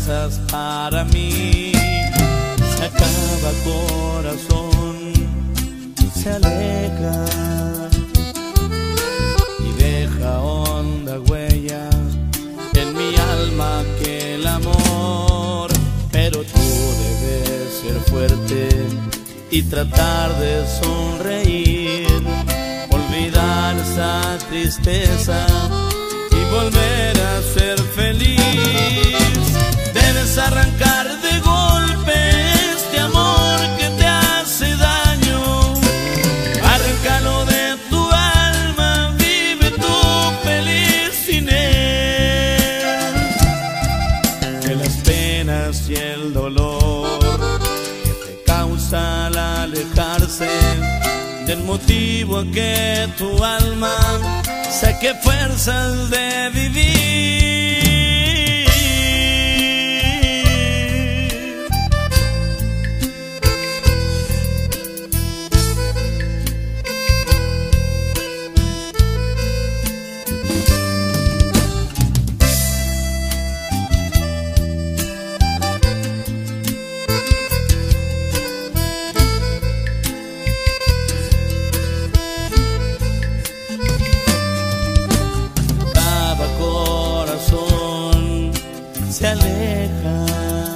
fuerzas para mí. Se acaba corazón, se aleja y deja honda huella en mi alma aquel amor. Pero tú debes ser fuerte y tratar de sonreír, olvidar esa tristeza y volver a ser feliz. Debes arrancar de golpe este amor que te hace daño, arráncalo de tu alma, vive tú feliz sin él. Que las penas y el dolor que te causa al alejarse del motivo a que tu alma saque fuerzas de vivir. Se aleja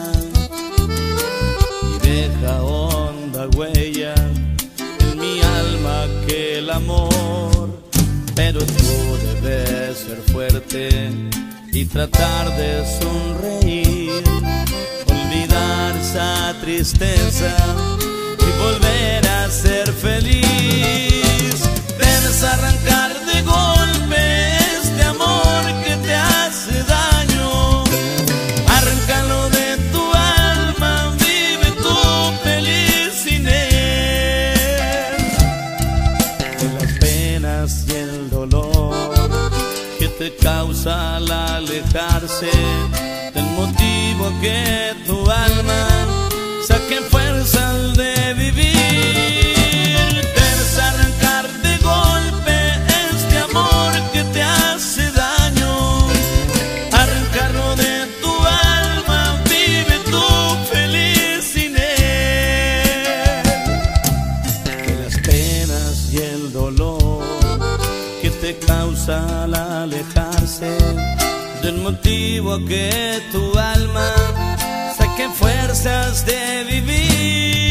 y deja honda huella en mi alma aquel amor. Pero tú debes ser fuerte y tratar de sonreír, olvidar esa tristeza y volver a ser feliz. Debes arrancar de golpe este amor que te hace daño, arráncalo de tu alma, vive tú feliz sin él. De las penas y el dolor que te causa al alejarse del motivo que tu alma saque fuerzas de vivir. Debes arrancar de golpe este amor que te hace daño, arrancarlo de tu alma, vive tú feliz sin él. Que las penas y el dolor que te causa al alejarse del motivo que tu alma saque fuerzas de vivir.